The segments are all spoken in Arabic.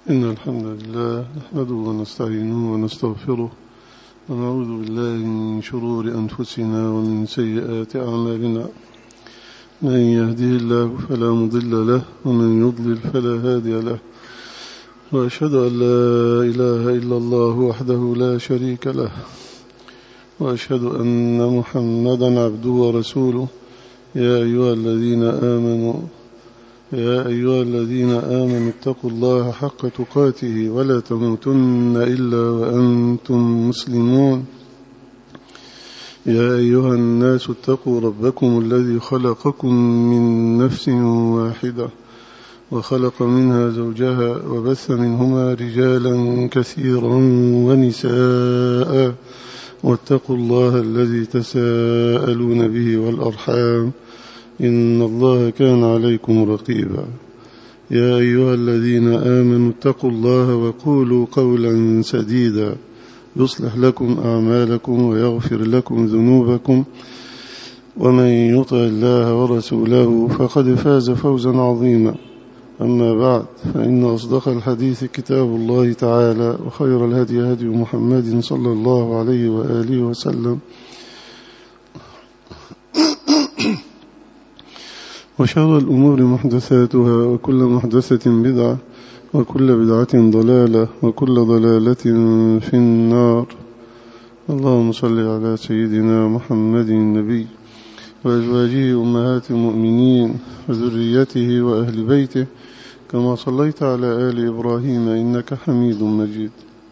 إن الحمد لله نحمده ونستعينه ونستغفره ونعوذ بالله من شرور أنفسنا ومن سيئات أعمالنا. من يهده الله فلا مضل له ومن يضلل فلا هادي له، وأشهد أن لا إله إلا الله وحده لا شريك له، وأشهد أن محمدا عبده ورسوله. يا أيها الذين آمنوا اتقوا الله حق تقاته ولا تموتن إلا وأنتم مسلمون. يا أيها الناس اتقوا ربكم الذي خلقكم من نفس واحدة وخلق منها زوجها وبث منهما رجالا كثيرا ونساء، واتقوا الله الذي تساءلون به والأرحام إن الله كان عليكم رقيبا. يا أيها الذين آمنوا اتقوا الله وقولوا قولا سديدا يصلح لكم أعمالكم ويغفر لكم ذنوبكم، ومن يطع الله ورسوله فقد فاز فوزا عظيما. أما بعد، فإن أصدق الحديث كتاب الله تعالى، وخير الهدي هدي محمد صلى الله عليه وآله وسلم، وشر الأمور محدثاتها، وكل محدثة بدعة، وكل بدعة ضلالة، وكل ضلالة في النار. اللهم صل على سيدنا محمد النبي وأزواجه أمهات المؤمنين وذريته وأهل بيته كما صليت على آل إبراهيم إنك حميد مجيد.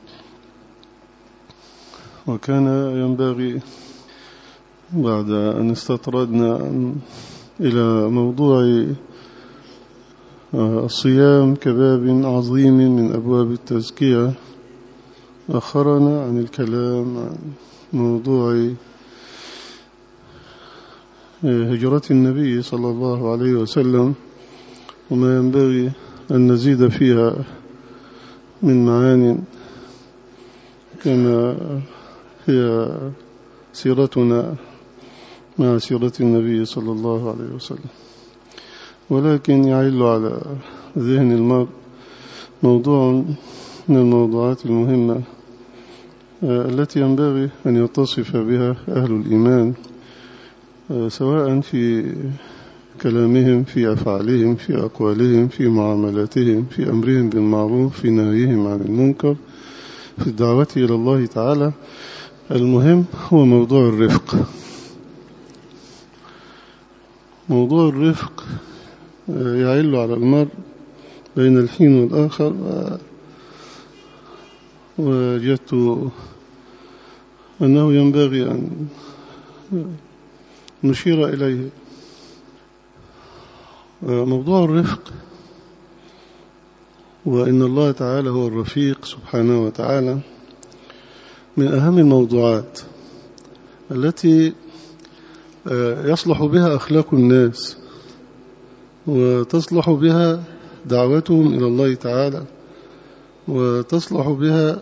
وكان ينبغي بعد أن استطردنا إلى موضوع الصيام كباب عظيم من أبواب التزكية، أخرنا عن الكلام عن موضوع هجرة النبي صلى الله عليه وسلم، وما ينبغي أن نزيد فيها من معان كما هي سيرتنا مع سيرة النبي صلى الله عليه وسلم. ولكن يعل على ذهن المرء موضوع من الموضوعات المهمة التي ينبغي أن يتصف بها أهل الإيمان، سواء في كلامهم، في أفعالهم، في أقوالهم، في معاملاتهم، في أمرهم بالمعروف، في نهيهم عن المنكر، في الدعوة إلى الله تعالى. المهم هو موضوع الرفق. موضوع الرفق يعل على المرء بين الحين والآخر، وجدت أنه ينبغي أن نشير إليه. موضوع الرفق، وإن الله تعالى هو الرفيق سبحانه وتعالى، من أهم الموضوعات التي يصلح بها أخلاق الناس، وتصلح بها دعوتهم إلى الله تعالى، وتصلح بها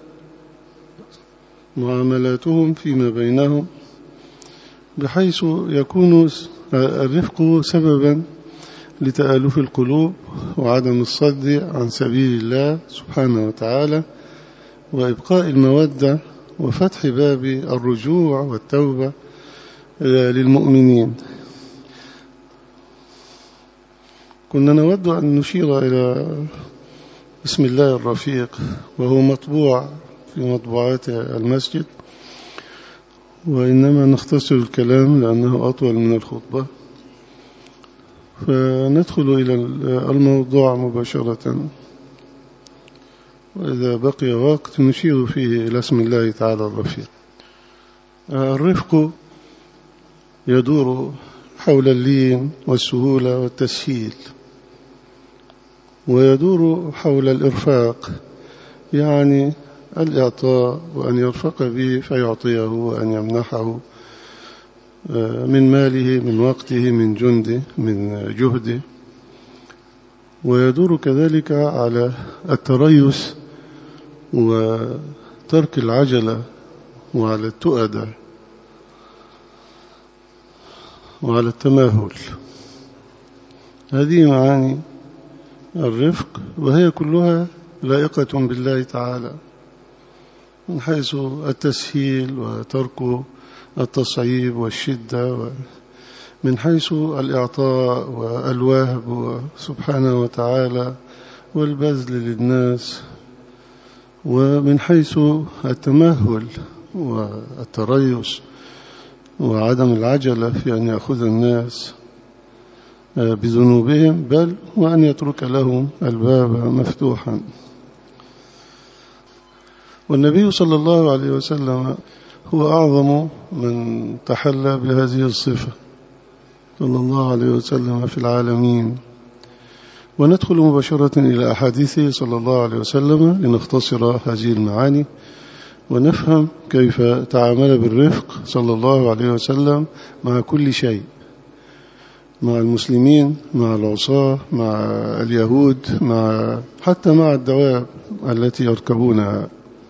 معاملاتهم فيما بينهم، بحيث يكون الرفق سببا لتآلف القلوب وعدم الصد عن سبيل الله سبحانه وتعالى، وإبقاء المودة وفتح باب الرجوع والتوبة للمؤمنين. كنا نود أن نشير إلى اسم الله الرفيق، وهو مطبوع في مطبوعات المسجد، وإنما نختصر الكلام لأنه أطول من الخطبة، فندخل إلى الموضوع مباشرة، وإذا بقي وقت نشير فيه إلى اسم الله تعالى الرفيق. الرفق يدور حول اللين والسهولة والتسهيل، ويدور حول الإرفاق، يعني الإعطاء، وأن يرفق به فيعطيه، وأن يمنحه من ماله، من وقته، من جنده، من جهده. ويدور كذلك على التريث وترك العجلة، وعلى التؤدة، وعلى التماهل. هذه معاني الرفق، وهي كلها لائقة بالله تعالى، من حيث التسهيل وترك التصعيب والشدة، من حيث الإعطاء والوهب سبحانه وتعالى والبذل للناس، ومن حيث التمهل والتريث وعدم العجلة في أن يأخذ الناس بذنوبهم، بل وأن يترك لهم الباب مفتوحا. والنبي صلى الله عليه وسلم هو أعظم من تحلى بهذه الصفة صلى الله عليه وسلم في العالمين. وندخل مباشرة إلى أحاديثه صلى الله عليه وسلم لنختصر هذه المعاني ونفهم كيف تعامل بالرفق صلى الله عليه وسلم مع كل شيء، مع المسلمين، مع العصاة، مع اليهود، حتى مع الدواب التي يركبونها.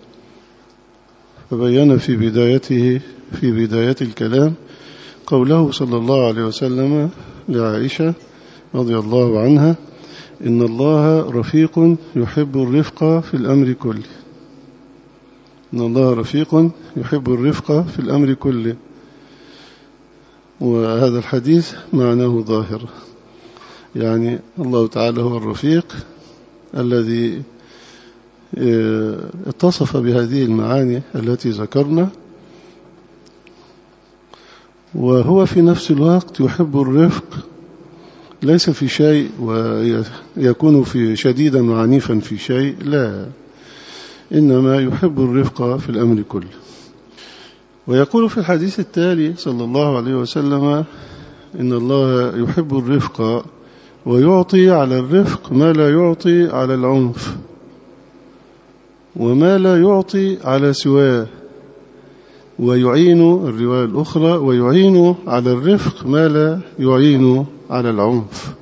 فبين في بداية الكلام قوله صلى الله عليه وسلم لعائشة رضي الله عنها: إن الله رفيق يحب الرفق في الأمر كله. إن الله رفيق يحب الرفق في الأمر كله. وهذا الحديث معناه ظاهر، يعني الله تعالى هو الرفيق الذي اتصف بهذه المعاني التي ذكرنا، وهو في نفس الوقت يحب الرفق ليس في شيء ويكون في شديدا وعنيفا في شيء، لا، إنما يحب الرفق في الأمر كله. ويقول في الحديث التالي صلى الله عليه وسلم: إن الله يحب الرفق ويعطي على الرفق ما لا يعطي على العنف، وما لا يعطي على سواه، ويعين الرواية الأخرى ويعين على الرفق ما لا يعين على العنف.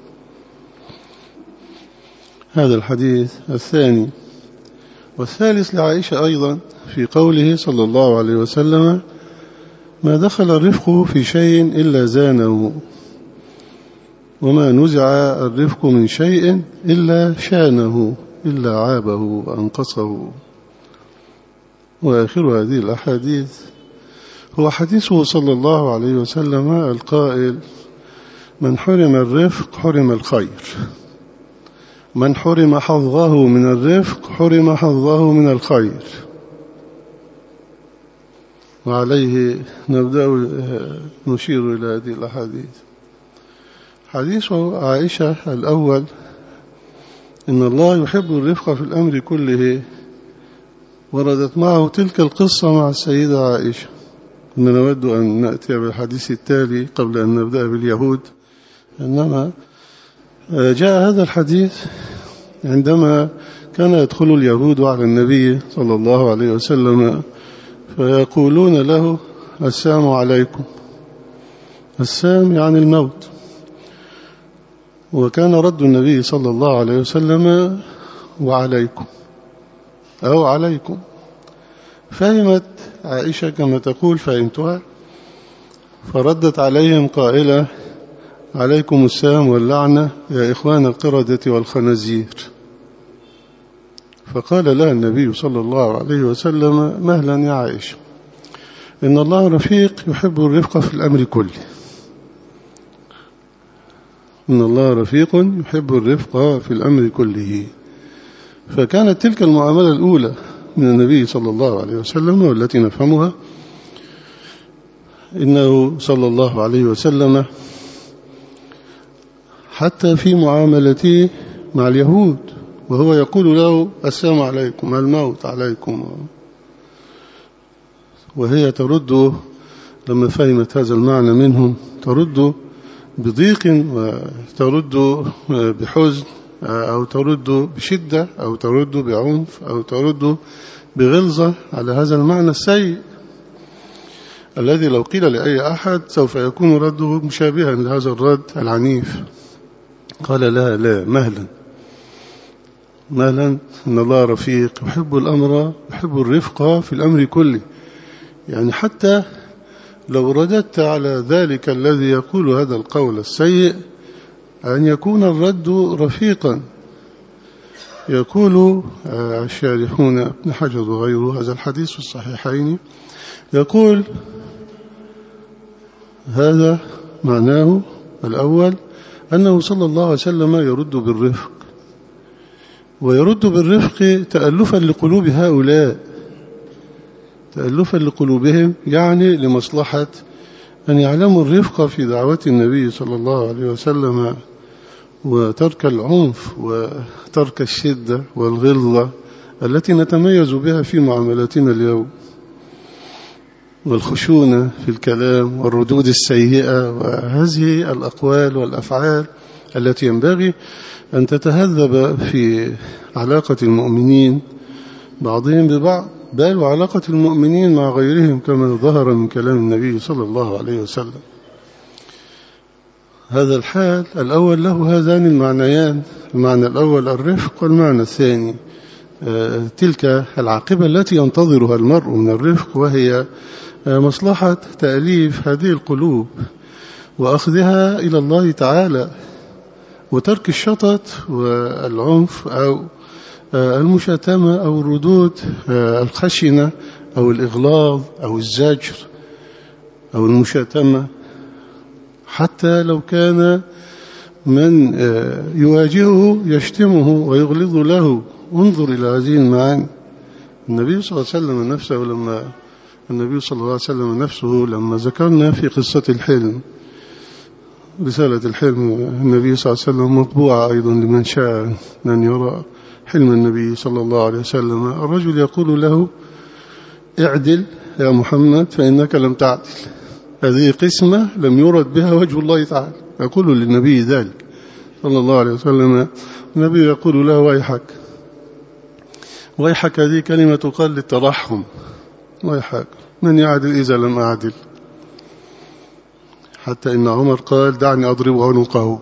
هذا الحديث الثاني. والثالث لعائشة أيضا في قوله صلى الله عليه وسلم: ما دخل الرفق في شيء إلا زانه، وما نزع الرفق من شيء إلا شانه، إلا عابه وأنقصه. وآخر هذه الأحاديث هو حديثه صلى الله عليه وسلم القائل: من حرم الرفق حرم الخير، من حرم حظه من الرفق حرم حظه من الخير. وعليه نبدأ نشير إلى هذه الأحاديث. حديث عائشة الأول: إن الله يحب الرفق في الأمر كله، وردت معه تلك القصة مع السيدة عائشة. إننا نود أن نأتي بالحديث التالي قبل أن نبدأ باليهود، إنما جاء هذا الحديث عندما كان يدخل اليهود على النبي صلى الله عليه وسلم فيقولون له: السلام عليكم. السلام يعني الموت. وكان رد النبي صلى الله عليه وسلم: وعليكم، أو عليكم. فهمت عائشة كما تقول فهمتها، فردت عليهم قائلة: عليكم السلام واللعنة يا إخوان القردة والخنازير. فقال لها النبي صلى الله عليه وسلم: مهلا يا عائشة، إن الله رفيق يحب الرفق في الأمر كله. إن الله رفيق يحب الرفق في الأمر كله. فكانت تلك المعاملة الأولى من النبي صلى الله عليه وسلم والتي نفهمها، إنه صلى الله عليه وسلم حتى في معاملته مع اليهود وهو يقول له: السلام عليكم، الموت عليكم، وهي ترد لما فهمت هذا المعنى منهم ترد بضيق وترد بحزن أو ترد بشدة أو ترد بعنف أو ترد بغلظة على هذا المعنى السيء الذي لو قيل لأي أحد سوف يكون رده مشابها لهذا الرد العنيف. قال: لا لا، مهلا مهلا، إن الله رفيق يحب الأمر، يحب الرفق في الأمر كله. يعني حتى لو رددت على ذلك الذي يقول هذا القول السيء أن يكون الرد رفيقا، يقول الشارحون ابن حجر وغيره هذا الحديث في الصحيحين، يقول هذا معناه الأول أنه صلى الله عليه وسلم يرد بالرفق، ويرد بالرفق تألفا لقلوب هؤلاء، تألفا لقلوبهم، يعني لمصلحة أن يعلموا الرفق في دعوة النبي صلى الله عليه وسلم، وترك العنف وترك الشدة والغلظة التي نتميز بها في معاملاتنا اليوم، والخشونة في الكلام والردود السيئة، وهذه الأقوال والأفعال التي ينبغي أن تتهذب في علاقة المؤمنين بعضهم ببعض، بل وعلاقة المؤمنين مع غيرهم كما ظهر من كلام النبي صلى الله عليه وسلم. هذا الحال الأول له هذان المعنيان، المعنى الأول الرفق، والمعنى الثاني تلك العاقبة التي ينتظرها المرء من الرفق، وهي مصلحة تأليف هذه القلوب وأخذها إلى الله تعالى، وترك الشطط والعنف أو المشاتمة أو الردود الخشنة أو الإغلاظ أو الزجر أو المشاتمة، حتى لو كان من يواجهه يشتمه ويغلظ له. انظر إلى هذه المعاني. النبي صلى الله عليه وسلم نفسه لما ذكرنا في قصة الحلم، رسالة الحلم، النبي صلى الله عليه وسلم مطبوعة أيضا لمن شاء أن يرى حلم النبي صلى الله عليه وسلم. الرجل يقول له: اعدل يا محمد فإنك لم تعدل. هذه قسمة لم يرد بها وجه الله تعالى، يقول للنبي ذلك صلى الله عليه وسلم. النبي يقول له: ويحك ويحك، هذه كلمة تقال للترحم، ويحك من يعدل إذا لم أعدل، حتى إن عمر قال: دعني أضرب عنقه.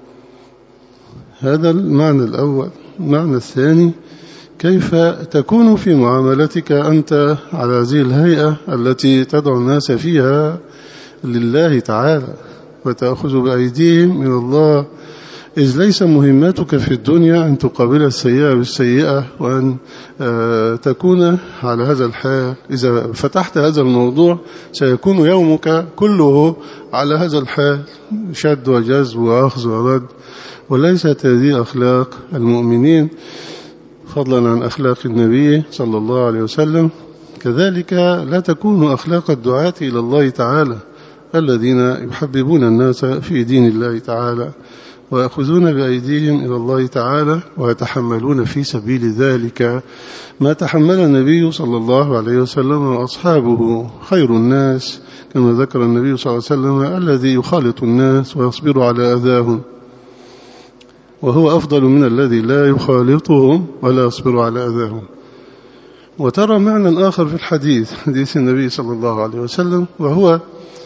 هذا المعنى الأول. المعنى الثاني: كيف تكون في معاملتك أنت على هذه الهيئة التي تدعو الناس فيها لله تعالى، وتأخذ بأيديهم من الله، إذ ليس مهمتك في الدنيا أن تقابل السيئة بالسيئة، وأن تكون على هذا الحال. إذا فتحت هذا الموضوع سيكون يومك كله على هذا الحال، شد وجذب وأخذ ورد، وليست هذه أخلاق المؤمنين، فضلا عن أخلاق النبي صلى الله عليه وسلم. كذلك لا تكون أخلاق الدعاة إلى الله تعالى الذين يحببون الناس في دين الله تعالى، ويأخذون بأيديهم إلى الله تعالى، ويتحملون في سبيل ذلك ما تحمل النبي صلى الله عليه وسلم وأصحابه. خير الناس كما ذكر النبي صلى الله عليه وسلم الذي يخالط الناس ويصبر على أذاهم، وهو أفضل من الذي لا يخالطهم ولا يصبر على أذاهم. وترى معنى آخر في الحديث، حديث النبي صلى الله عليه وسلم، وهو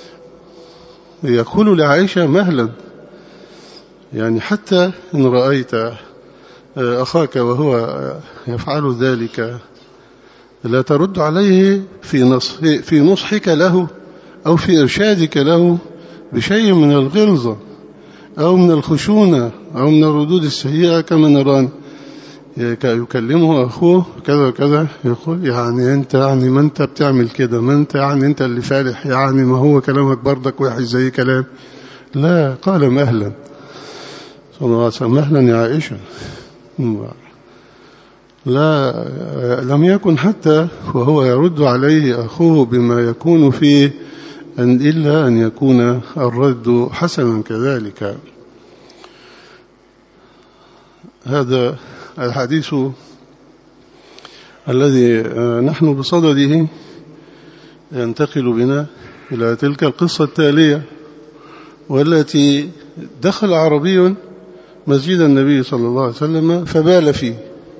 يقول لعائشة: مهلا، يعني حتى إن رأيت أخاك وهو يفعل ذلك لا ترد عليه في نصحك له أو في إرشادك له بشيء من الغلظة أو من الخشونة أو من الردود السيئة، كما نران يكلمه أخوه كذا وكذا، يقول: يعني أنت يعني ما أنت بتعمل كده، ما أنت يعني أنت اللي فالح، يعني ما هو كلامك بردك وحش زي كلام. لا، قال: مهلا صلى الله عليه وسلم، مهلا يا عائشة. لا، لم يكن حتى وهو يرد عليه أخوه بما يكون فيه إلا أن يكون الرد حسنا كذلك. هذا الحديث الذي نحن بصدده ينتقل بنا إلى تلك القصة التالية، والتي دخل عربي مسجد النبي صلى الله عليه وسلم فبال فيه،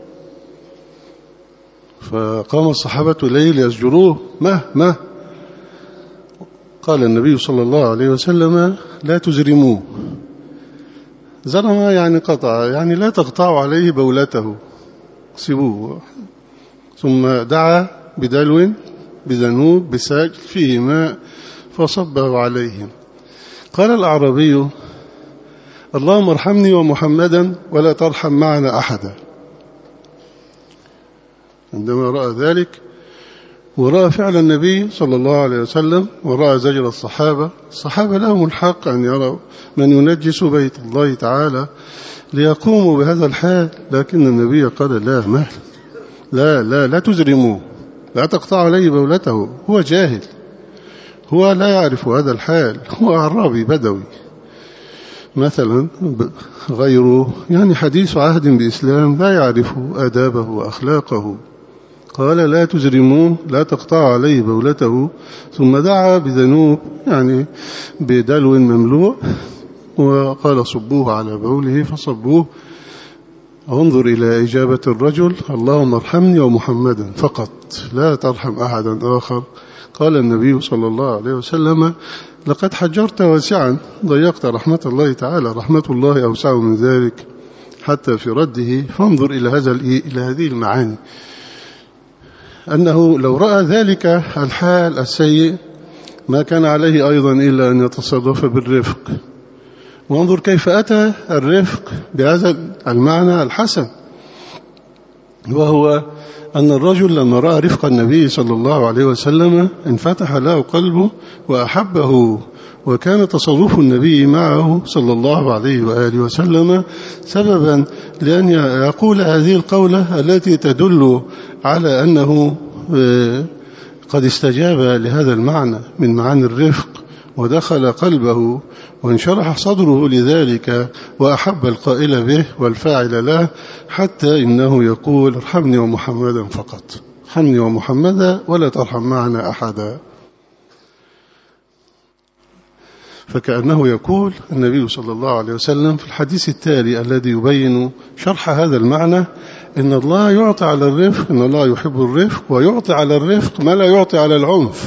فقام الصحابة إليه ليزجروه: ما قال النبي صلى الله عليه وسلم: لا تزرموه. زرم يعني قطع، يعني لا تقطعوا عليه بولته، سيبوه. ثم دعا بدلو بذنوب بساج فيه ماء فصبه عليهم. قال الأعرابي: اللهم ارحمني ومحمدا ولا ترحم معنا أحدا. عندما رأى ذلك ورأى فعل النبي صلى الله عليه وسلم ورأى زجر الصحابة لهم الحق أن يروا من ينجس بيت الله تعالى ليقوموا بهذا الحال، لكن النبي قال لا مهل، لا تزرموه، لا تقطع عليه بولته، هو جاهل، هو لا يعرف هذا الحال، هو أعرابي بدوي مثلا غيره يعني حديث عهد بإسلام لا يعرف آدابه وأخلاقه. قال لا تزرموه، لا تقطع عليه بولته، ثم دعا بذنوب يعني بدلو مملوء وقال صبوه على بوله فصبوه. انظر إلى إجابة الرجل اللهم ارحمني ومحمدا فقط لا ترحم أحدا آخر. قال النبي صلى الله عليه وسلم لقد حجرت واسعا، ضيقت رحمة الله تعالى، رحمة الله أوسع من ذلك حتى في رده. فانظر إلى هذه المعاني، أنه لو رأى ذلك الحال السيء ما كان عليه أيضا إلا أن يتصرف بالرفق. وانظر كيف أتى الرفق بهذا المعنى الحسن، وهو أن الرجل لما رأى رفق النبي صلى الله عليه وسلم انفتح له قلبه وأحبه، وكان تصرف النبي معه صلى الله عليه وآله وسلم سببا لأن يقول هذه القولة التي تدل على أنه قد استجاب لهذا المعنى من معاني الرفق، ودخل قلبه وانشرح صدره لذلك وأحب القائل به والفاعل له، حتى إنه يقول ارحمني ومحمدا فقط، ارحمني ومحمدا ولا ترحم معنا أحدا. فكأنه يقول النبي صلى الله عليه وسلم في الحديث التالي الذي يبين شرح هذا المعنى إن الله يعطي على الرفق، إن الله يحب الرفق ويعطي على الرفق ما لا يعطي على العنف،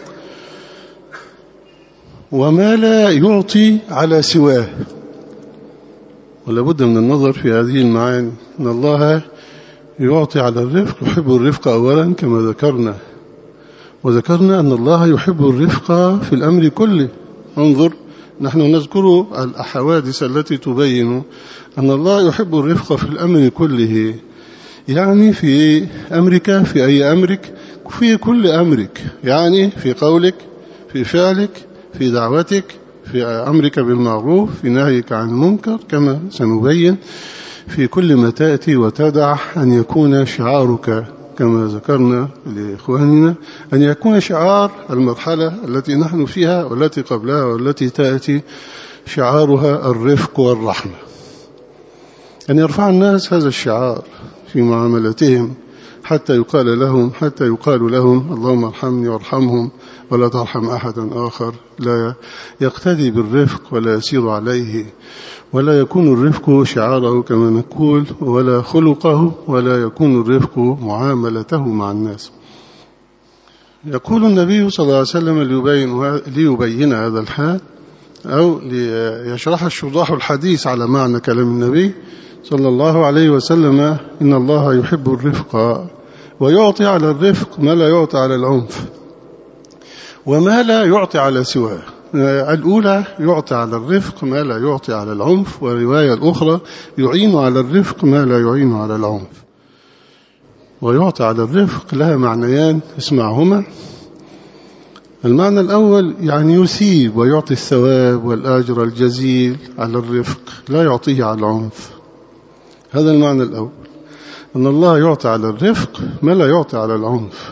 وما لا يعطي على سواه. ولا بد من النظر في هذه المعاني، إن الله يعطي على الرفق، يحب الرفق أولا كما ذكرنا، وذكرنا أن الله يحب الرفق في الأمر كله. انظر نحن نذكر الحوادث التي تبين أن الله يحب الرفق في الأمر كله، يعني في أمرك، في أي أمرك، في كل أمرك، يعني في قولك، في فعلك، في دعوتك، في أمرك بالمعروف، في نهيك عن المنكر كما سنبين، في كل ما تأتي وتدع أن يكون شعارك كما ذكرنا لإخواننا، أن يكون شعار المرحلة التي نحن فيها والتي قبلها والتي تأتي شعارها الرفق والرحمة، أن يرفع الناس هذا الشعار في معاملتهم حتى يقال لهم اللهم ارحمني وارحمهم ولا ترحم أحدا آخر، لا يقتدي بالرفق ولا يسير عليه، ولا يكون الرفق شعاره كما نقول ولا خلقه، ولا يكون الرفق معاملته مع الناس. يقول النبي صلى الله عليه وسلم ليبين هذا الحال أو ليشرح الشراح الحديث على معنى كلام النبي صلى الله عليه وسلم إن الله يحب الرفق ويعطي على الرفق ما لا يعطي على العنف وما لا يعطي على سواه. الأولى يعطي على الرفق ما لا يعطي على العنف، والرواية الأخرى يعين على الرفق ما لا يعين على العنف. ويعطي على الرفق لها معنيان اسمعهما. المعنى الأول يعني يثيب ويعطي الثواب والأجر الجزيل على الرفق، لا يعطيه على العنف. هذا المعنى الأول، أن الله يعطي على الرفق ما لا يعطي على العنف.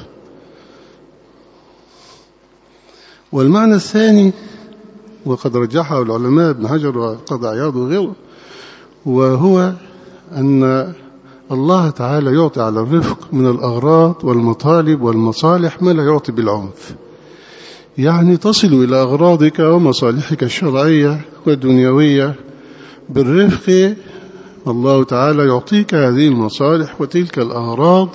والمعنى الثاني وقد رجحه العلماء ابن حجر وقضى عياض وغيره، وهو أن الله تعالى يعطي على الرفق من الأغراض والمطالب والمصالح ما لا يعطي بالعنف، يعني تصل إلى أغراضك ومصالحك الشرعية والدنيوية بالرفق. الله تعالى يعطيك هذه المصالح وتلك الأغراض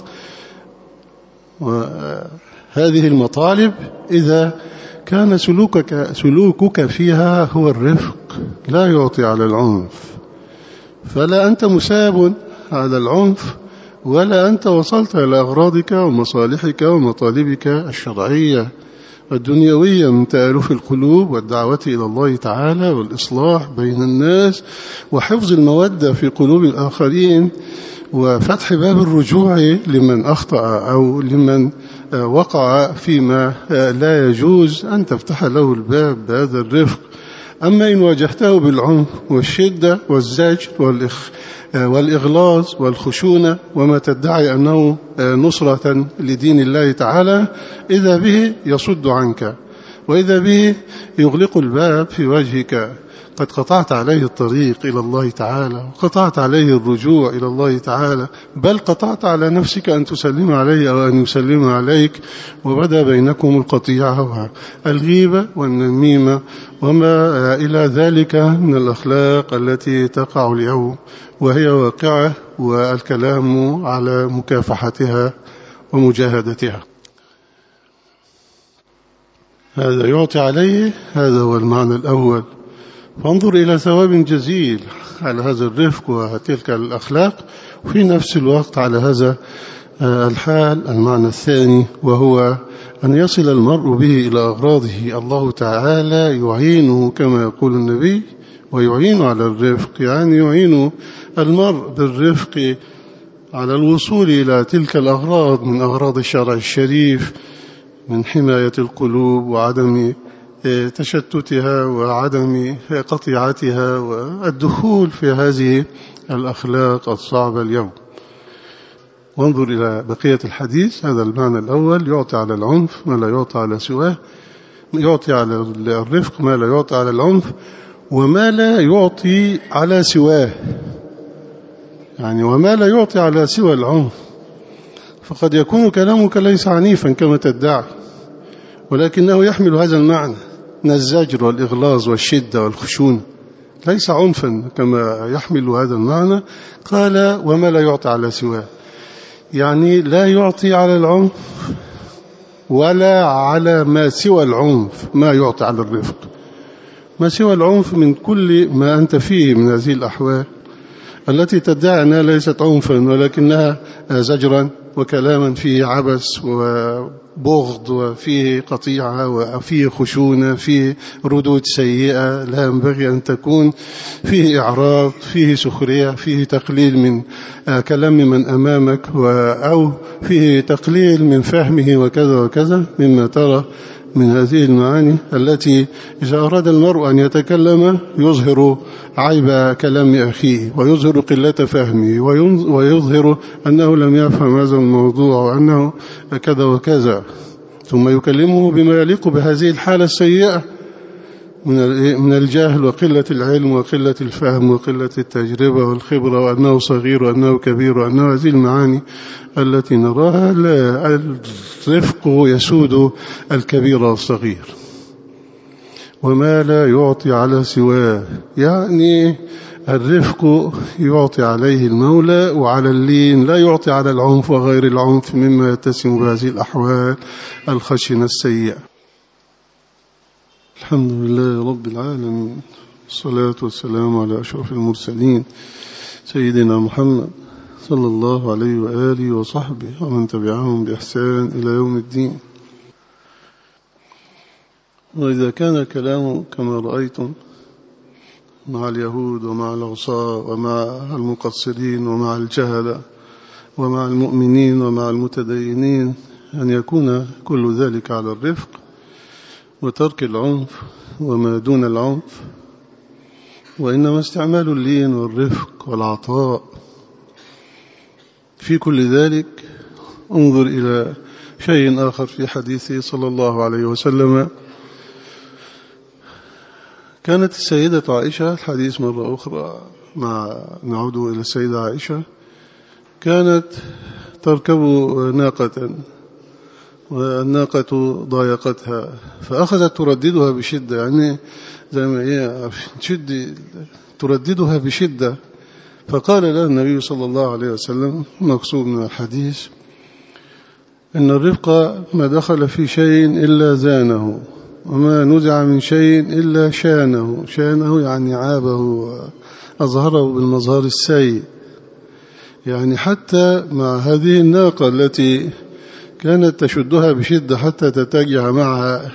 وهذه المطالب إذا كان سلوكك فيها هو الرفق لا يعطي على العنف، فلا أنت مساب على العنف ولا أنت وصلت إلى أغراضك ومصالحك ومطالبك الشرعية الدنيوية من تآلف القلوب والدعوة إلى الله تعالى والإصلاح بين الناس وحفظ المودة في قلوب الآخرين وفتح باب الرجوع لمن أخطأ أو لمن وقع فيما لا يجوز، أن تفتح له الباب بهذا الرفق. أما إن واجهته بالعنف والشدة والزجر والإغلاظ والخشونة وما تدعي أنه نصرة لدين الله تعالى، إذا به يصد عنك، وإذا به يغلق الباب في وجهك. قد قطعت عليه الطريق إلى الله تعالى، وقطعت عليه الرجوع إلى الله تعالى، بل قطعت على نفسك أن تسلم عليه أو أن يسلم عليك، وبدأ بينكم القطيعة والغيبة والنميمة وما إلى ذلك من الأخلاق التي تقع اليوم وهي واقعة، والكلام على مكافحتها ومجاهدتها. هذا يعطي عليه، هذا هو المعنى الأول. فانظر إلى ثواب جزيل على هذا الرفق وتلك الأخلاق، وفي نفس الوقت على هذا الحال. المعنى الثاني وهو أن يصل المرء به إلى أغراضه. الله تعالى يعينه كما يقول النبي، ويعين على الرفق، يعني يعين المرء بالرفق على الوصول إلى تلك الأغراض من أغراض الشرع الشريف، من حماية القلوب وعدم تشتتها وعدم قطيعتها والدخول في هذه الأخلاق الصعبة اليوم. وانظر إلى بقية الحديث. هذا المعنى الأول، يعطي على العنف ما لا يعطي على سواه، يعطي على الرفق ما لا يعطي على العنف، وما لا يعطي على سواه، يعني وما لا يعطي على سوى العنف. فقد يكون كلامك ليس عنيفا كما تدعي، ولكنه يحمل هذا المعنى من الزجر والإغلاظ والشدة والخشونة، ليس عنفا كما يحمل هذا المعنى. قال وما لا يعطي على سواه، يعني لا يعطي على العنف ولا على ما سوى العنف، ما يعطي على الرفق. ما سوى العنف من كل ما أنت فيه من هذه الأحوال التي تدعي أنها ليست عنفا، ولكنها زجرا وكلاما فيه عبث وبغض وفيه قطيعة وفيه خشونة، فيه ردود سيئة لا ينبغي أن تكون، فيه إعراض، فيه سخرية، فيه تقليل من كلام من أمامك، أو فيه تقليل من فهمه وكذا وكذا، مما ترى من هذه المعاني التي إذا أراد المرء أن يتكلم يظهر عيب كلام أخيه، ويظهر قلة فهمه، ويظهر أنه لم يفهم هذا الموضوع وأنه كذا وكذا، ثم يكلمه بما يليق بهذه الحالة السيئة من الجهل وقلة العلم وقلة الفهم وقلة التجربة والخبرة، وأنه صغير وأنه كبير، وأنه هذه المعاني التي نراها. لا، الرفق يسود الكبير والصغير. وما لا يعطي على سواه، يعني الرفق يعطي عليه المولى، وعلى اللين لا يعطي على العنف وغير العنف مما يتسم بهذه الأحوال الخشنة السيئة. الحمد لله رب العالمين، والصلاة والسلام على أشرف المرسلين سيدنا محمد صلى الله عليه وآله وصحبه ومن تبعهم بإحسان إلى يوم الدين. وإذا كان الكلام كما رأيتم مع اليهود ومع العصاة ومع المقصرين ومع الجهلة ومع المؤمنين ومع المتدينين، أن يكون كل ذلك على الرفق وترك العنف وما دون العنف، وإنما استعمال اللين والرفق والعطاء في كل ذلك. انظر إلى شيء آخر في حديثه صلى الله عليه وسلم. كانت السيدة عائشة، الحديث مرة أخرى نعود إلى السيدة عائشة، كانت تركب ناقة والناقة ضايقتها، فأخذت ترددها بشدة، يعني زي ما هي ترددها بشدة. فقال لها النبي صلى الله عليه وسلم، مقصود من الحديث إن الرفق ما دخل في شيء إلا زانه، وما نزع من شيء إلا شانه. شانه يعني عابه وأظهره بالمظهر السيء. يعني حتى مع هذه الناقة التي كانت تشدها بشدة حتى تتجع معها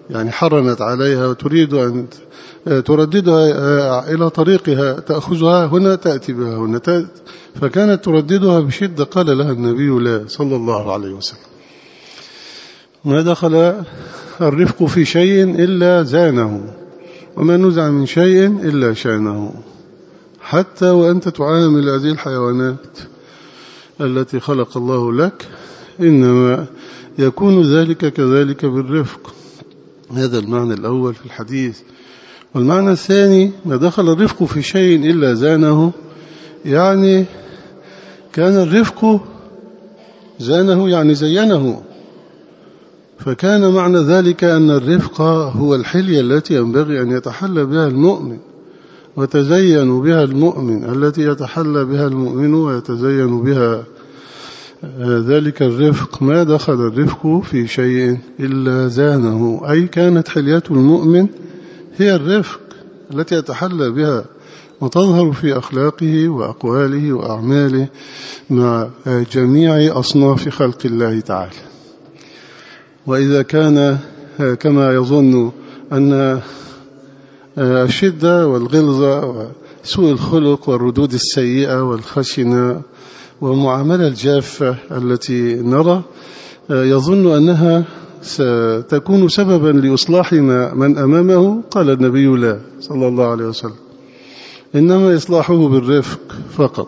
يعني حرمت عليها وتريد أن ترددها إلى طريقها، تأخذها هنا تأتي بها هنا فكانت ترددها بشدة. قال لها النبي لا صلى الله عليه وسلم: ما دخل الرفق في شيء إلا زانه، وما نزع من شيء إلا شانه. حتى وأنت تعامل هذه الحيوانات التي خلق الله لك إنما يكون ذلك كذلك بالرفق. هذا المعنى الأول في الحديث. والمعنى الثاني: ما دخل الرفق في شيء إلا زانه، يعني كان الرفق زانه يعني زينه. فكان معنى ذلك أن الرفق هو الحلية التي ينبغي أن يتحلى بها المؤمن وتزين بها المؤمن، التي يتحلى بها المؤمن ويتزين بها. ذلك الرفق ما دخل الرفق في شيء إلا زانه، أي كانت حلية المؤمن هي الرفق التي يتحلى بها وتظهر في أخلاقه وأقواله وأعماله مع جميع أصناف خلق الله تعالى. وإذا كان كما يظن أن الشدة والغلظة وسوء الخلق والردود السيئة والخشنة والمعاملة الجافة التي نرى يظن أنها ستكون سببا لإصلاح من أمامه، قال النبي لا صلى الله عليه وسلم: إنما إصلاحه بالرفق فقط.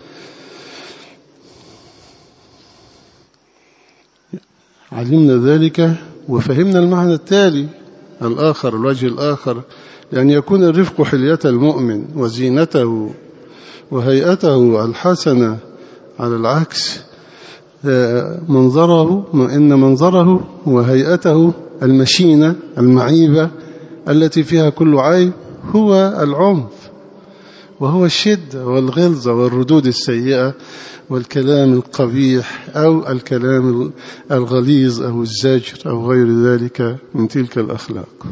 علمنا ذلك وفهمنا المعنى التالي الآخر، الوجه الآخر، لأن يكون الرفق حلية المؤمن وزينته وهيئته الحسنة. على العكس منظره وهيئته المشينة المعيبة التي فيها كل عيب هو العنف، وهو الشدة والغلظة والردود السيئة والكلام القبيح أو الكلام الغليظ أو الزجر أو غير ذلك من تلك الأخلاق.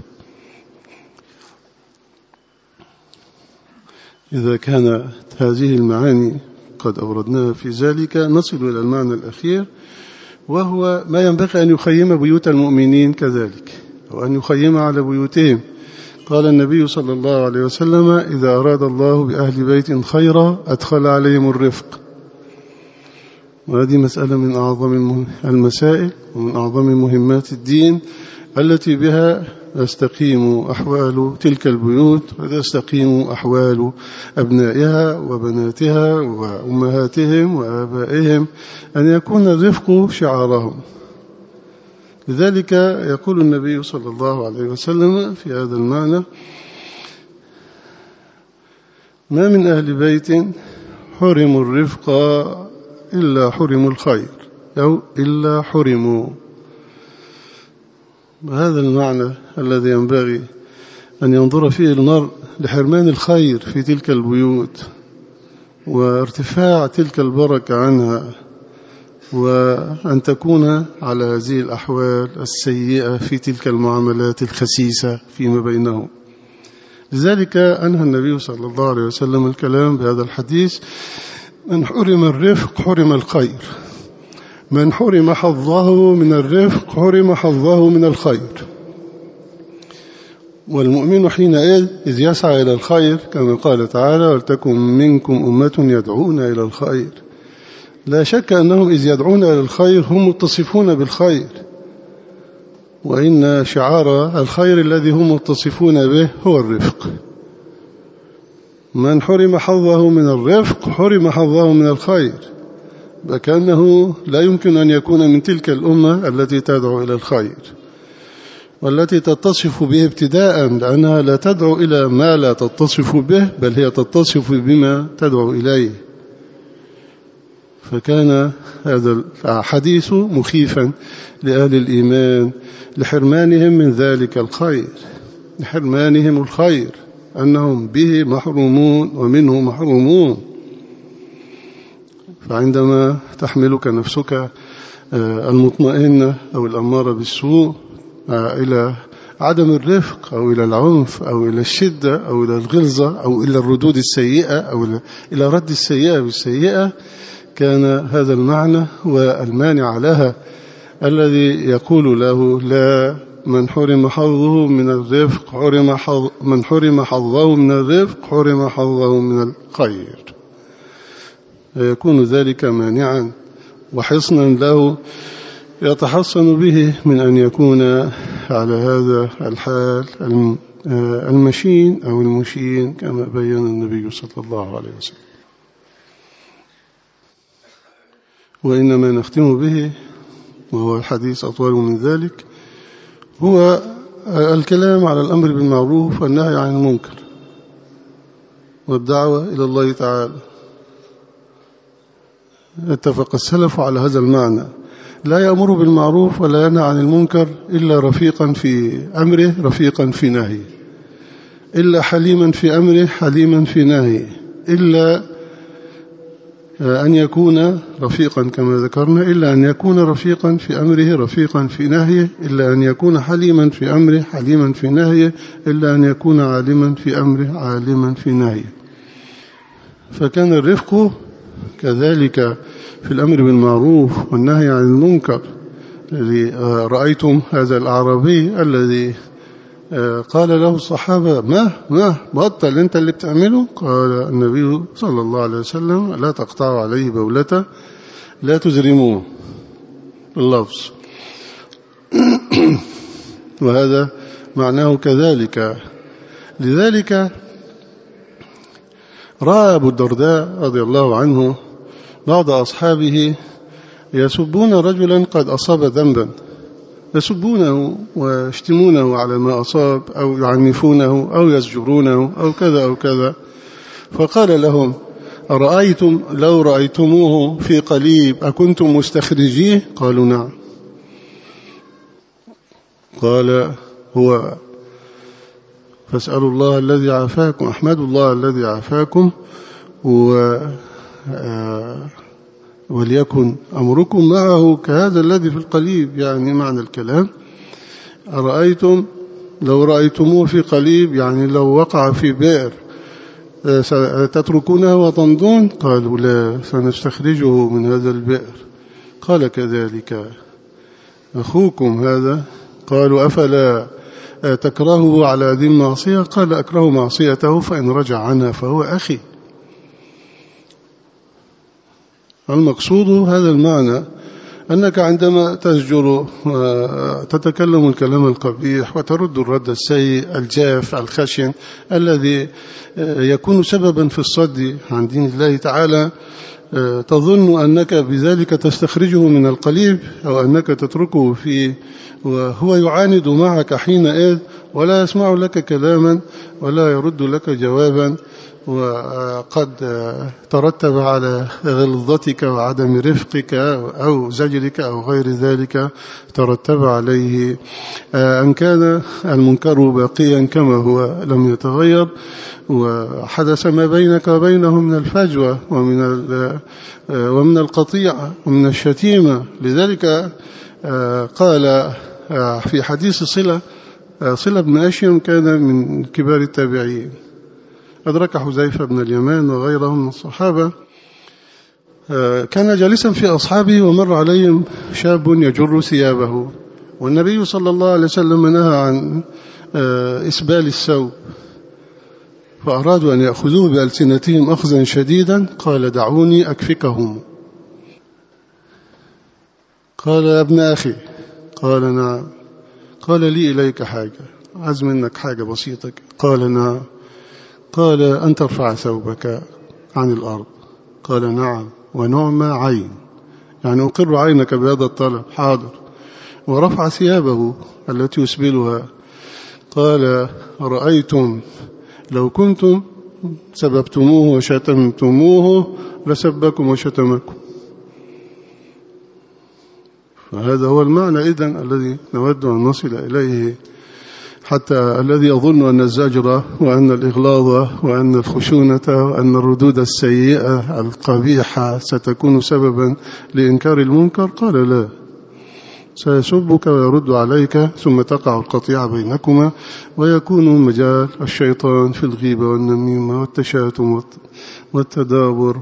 إذا كانت هذه المعاني قد أوردناها في ذلك، نصل إلى المعنى الأخير، وهو ما ينبغي أن يخيم بيوت المؤمنين كذلك، أو أن يخيم على بيوتهم. قال النبي صلى الله عليه وسلم: إذا أراد الله بأهل بيت خيرا أدخل عليهم الرفق. وهذه مسألة من أعظم المسائل ومن أعظم مهمات الدين التي بها يستقيم أحوال تلك البيوت وتستقيم أحوال أبنائها وبناتها وأمهاتهم وآبائهم، أن يكون الرفق شعارهم. لذلك يقول النبي صلى الله عليه وسلم في هذا المعنى: ما من أهل بيت حرموا الرفق إلا حرموا الخير أو إلا حرموا. هذا المعنى الذي ينبغي أن ينظر فيه المرء لحرمان الخير في تلك البيوت وارتفاع تلك البركة عنها، وأن تكون على هذه الأحوال السيئة في تلك المعاملات الخسيسة فيما بينهم. لذلك أنهى النبي صلى الله عليه وسلم الكلام بهذا الحديث: من حرم الرفق حرم الخير، من حرم حظه من الرفق حرم حظه من الخير. والمؤمن حينئذ إذ يسعى إلى الخير كما قال تعالى: ولتكن منكم أمة يدعون إلى الخير. لا شك أنهم إذ يدعون إلى الخير هم متصفون بالخير، وإن شعار الخير الذي هم متصفون به هو الرفق. من حرم حظه من الرفق حرم حظه من الخير، فكأنه لا يمكن أن يكون من تلك الأمة التي تدعو إلى الخير والتي تتصف به ابتداء، لأنها لا تدعو إلى ما لا تتصف به، بل هي تتصف بما تدعو إليه. فكان هذا الحديث مخيفا لأهل الإيمان لحرمانهم من ذلك الخير، لحرمانهم الخير، أنهم به محرومون ومنه محرومون. فعندما تحملك نفسك المطمئنة أو الأمارة بالسوء إلى عدم الرفق أو إلى العنف أو إلى الشدة أو إلى الغلظة أو إلى الردود السيئة أو إلى رد السيئة بالسيئة، كان هذا المعنى والمانع لها الذي يقول له لا من حرم حظه من الرفق من حرم حظه من الرفق حرم حظه من الخير، فيكون ذلك مانعا وحصنا له يتحصن به من أن يكون على هذا الحال المشين أو المشين كما بين النبي صلى الله عليه وسلم. وإنما نختم به، وهو الحديث أطول من ذلك، هو الكلام على الأمر بالمعروف والنهي عن المنكر والدعوة إلى الله تعالى. اتفق السلف على هذا المعنى: لا يأمر بالمعروف ولا ينهى عن المنكر إلا رفيقا في أمره رفيقا في نهيه، إلا حليما في أمره حليما في نهيه، إلا أن يكون رفيقا كما ذكرنا، إلا أن يكون رفيقا في أمره رفيقا في نهيه، إلا أن يكون حليما في أمره حليما في نهيه، إلا أن يكون عالما في أمره عالما في نهيه. فكان الرفق كذلك في الأمر بالمعروف والنهي عن المنكر. الذي رأيتم هذا الأعرابي الذي قال له الصحابة: ما بطل أنت اللي بتعمله؟ قال النبي صلى الله عليه وسلم: لا تقطعوا عليه بولته، لا تزرموه، اللفظ. وهذا معناه كذلك. لذلك رأى أبو الدرداء رضي الله عنه بعض أصحابه يسبون رجلا قد أصاب ذنبا، يسبونه ويشتمونه على ما أصاب أو يعنفونه أو يزجرونه أو كذا أو كذا. فقال لهم: أرأيتم لو رأيتموه في قليب أكنتم مستخرجيه؟ قالوا: نعم. قال: هو فاسألوا الله الذي عافاكم، أحمدوا الله الذي عافاكم، وليكن أمركم معه كهذا الذي في القليب. يعني معنى الكلام: أرأيتم لو رأيتموه في قليب، يعني لو وقع في بئر تتركونه وتمضون؟ قالوا: لا، سنستخرجه من هذا البئر. قال: كذلك أخوكم هذا. قالوا: أفلا تكرهه على ذي المعصية؟ قال: أكره معصيته، فإن رجع عنها فهو أخي. المقصود هذا المعنى، أنك عندما تزجر تتكلم الكلام القبيح وترد الرد السيء الجاف الخشن الذي يكون سببا في الصد عن دين الله تعالى، تظن أنك بذلك تستخرجه من القليب أو أنك تتركه فيه، وهو يعاند معك حينئذ ولا يسمع لك كلاما ولا يرد لك جوابا، وقد ترتب على غلظتك وعدم رفقك أو زجرك أو غير ذلك، ترتب عليه أن كان المنكر باقيا كما هو لم يتغير، وحدث ما بينك وبينه من الفجوة ومن القطيعة ومن الشتيمة. لذلك قال في حديث صلة بن أشيم، كان من كبار التابعين، أدرك حذيفة بن اليمان وغيرهم من الصحابة، كان جالسا في أصحابه ومر عليهم شاب يجر ثيابه، والنبي صلى الله عليه وسلم نهى عن إسبال الثوب، فأرادوا أن يأخذوه بألسنتهم أخذا شديدا. قال: دعوني أكفكهم. قال: يا ابن أخي. قال: نعم. قال: لي إليك حاجة، عايز منك حاجة بسيطة. قال: نعم. قال: أن ترفع ثوبك عن الأرض. قال: نعم. ونعم عين، يعني أقر عينك بهذا الطلب. حاضر. ورفع ثيابه التي يسبلها. قال: رأيتم لو كنتم سببتموه وشتمتموه لسبكم وشتمكم. فهذا هو المعنى إذن الذي نود أن نصل إليه، حتى الذي يظن أن الزجر وأن الإغلاظ وأن الخشونة وأن الردود السيئة القبيحة ستكون سببا لإنكار المنكر، قال: لا، سيسبك ويرد عليك، ثم تقع القطيعة بينكما، ويكون مجال الشيطان في الغيبة والنميمة والتشاتم والتدابر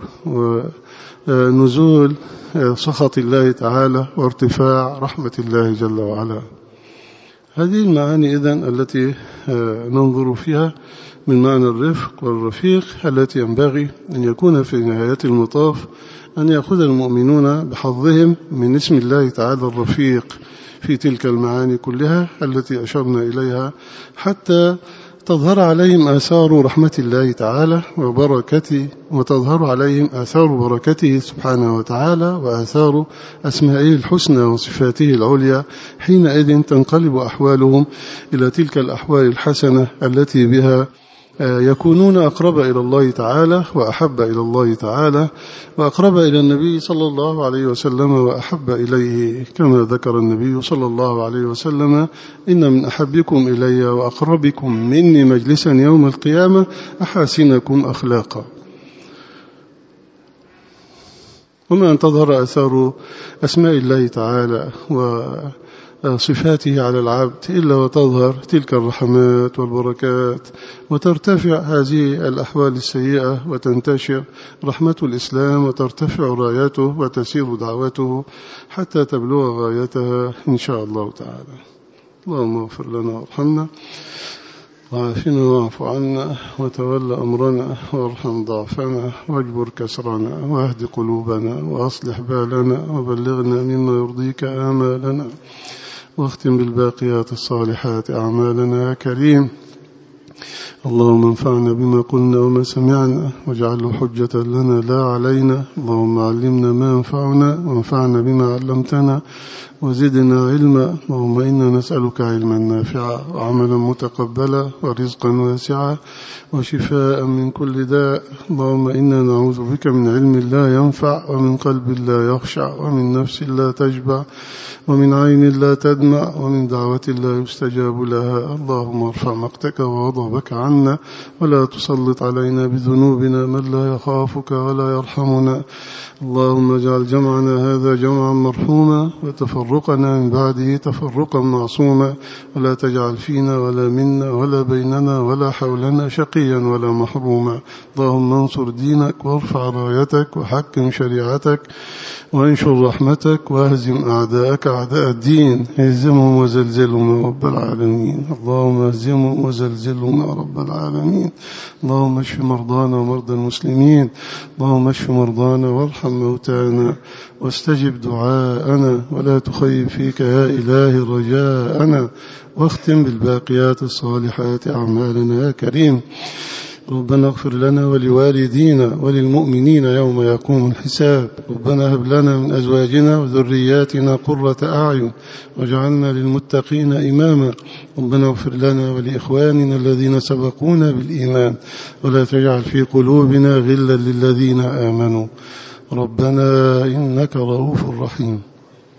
ونزول سخط الله تعالى وارتفاع رحمة الله جل وعلا. هذه المعاني إذن التي ننظر فيها من معنى الرفق والرفيق التي ينبغي أن يكون في نهاية المطاف أن يأخذ المؤمنون بحظهم من اسم الله تعالى الرفيق في تلك المعاني كلها التي أشرنا إليها، حتى تظهر عليهم آثار رحمة الله تعالى وبركته، وتظهر عليهم آثار بركته سبحانه وتعالى وآثار أسمائه الحسنى وصفاته العليا. حينئذ تنقلب أحوالهم إلى تلك الأحوال الحسنة التي بها يكونون أقرب إلى الله تعالى وأحب إلى الله تعالى وأقرب إلى النبي صلى الله عليه وسلم وأحب إليه، كما ذكر النبي صلى الله عليه وسلم: إن من أحبكم إلي وأقربكم مني مجلسا يوم القيامة أحاسنكم أخلاقا. وما أن تظهر أثار أسماء الله تعالى وصفاته على العبد إلا وتظهر تلك الرحمات والبركات، وترتفع هذه الأحوال السيئة وتنتشر رحمة الإسلام وترتفع رايته وتسير دعوته حتى تبلغ غايتها إن شاء الله تعالى. اللهم اغفر لنا وارحمنا وعافنا واعف عنا وتول أمرنا وارحم ضعفنا واجبر كسرنا واهد قلوبنا وأصلح بالنا وبلغنا مما يرضيك آمالنا واختم بالباقيات الصالحات أعمالنا يا كريم. اللهم انفعنا بما قلنا وما سمعنا واجعله حجة لنا لا علينا. اللهم علمنا ما ينفعنا وانفعنا بما علمتنا وزدنا علما. اللهم إنا نسألك علما نافعا وعملا متقبلا ورزقا واسعا وشفاء من كل داء. اللهم إنا نعوذ بك من علم لا ينفع ومن قلب لا يخشع ومن نفس لا تشبع ومن عين لا تدمع ومن دعوة لا يستجاب لها. اللهم ارفع مقتك وغضبك عنا ولا تسلط علينا بذنوبنا من لا يخافك ولا يرحمنا. اللهم اجعل جمعنا هذا جمعا مرحوما وتفرقنا من بعده تفرقا معصوما، ولا تجعل فينا ولا منا ولا بيننا ولا حولنا شقيا ولا محروما. اللهم انصر دينك وارفع رايتك وحكم شريعتك وانشر رحمتك واهزم أعداءك أعداء الدين. اهزمهم وزلزلهم يا رب العالمين. اللهم اهزمهم وزلزلهم يا رب العالمين. اللهم اشف مرضانا ومرضى المسلمين. اللهم اشف مرضانا وارحم موتانا واستجب دعاءنا ولا تخيب فيك يا إلهي رجاءنا. واختم بالباقيات الصالحات أعمالنا يا كريم. ربنا اغفر لنا ولوالدينا وللمؤمنين يوم يقوم الحساب. ربنا هب لنا من أزواجنا وذرياتنا قرة أعين واجعلنا للمتقين إماما. ربنا اغفر لنا ولإخواننا الذين سبقونا بالإيمان ولا تجعل في قلوبنا غلا للذين آمنوا. ربنا إنك رؤوف رحيم.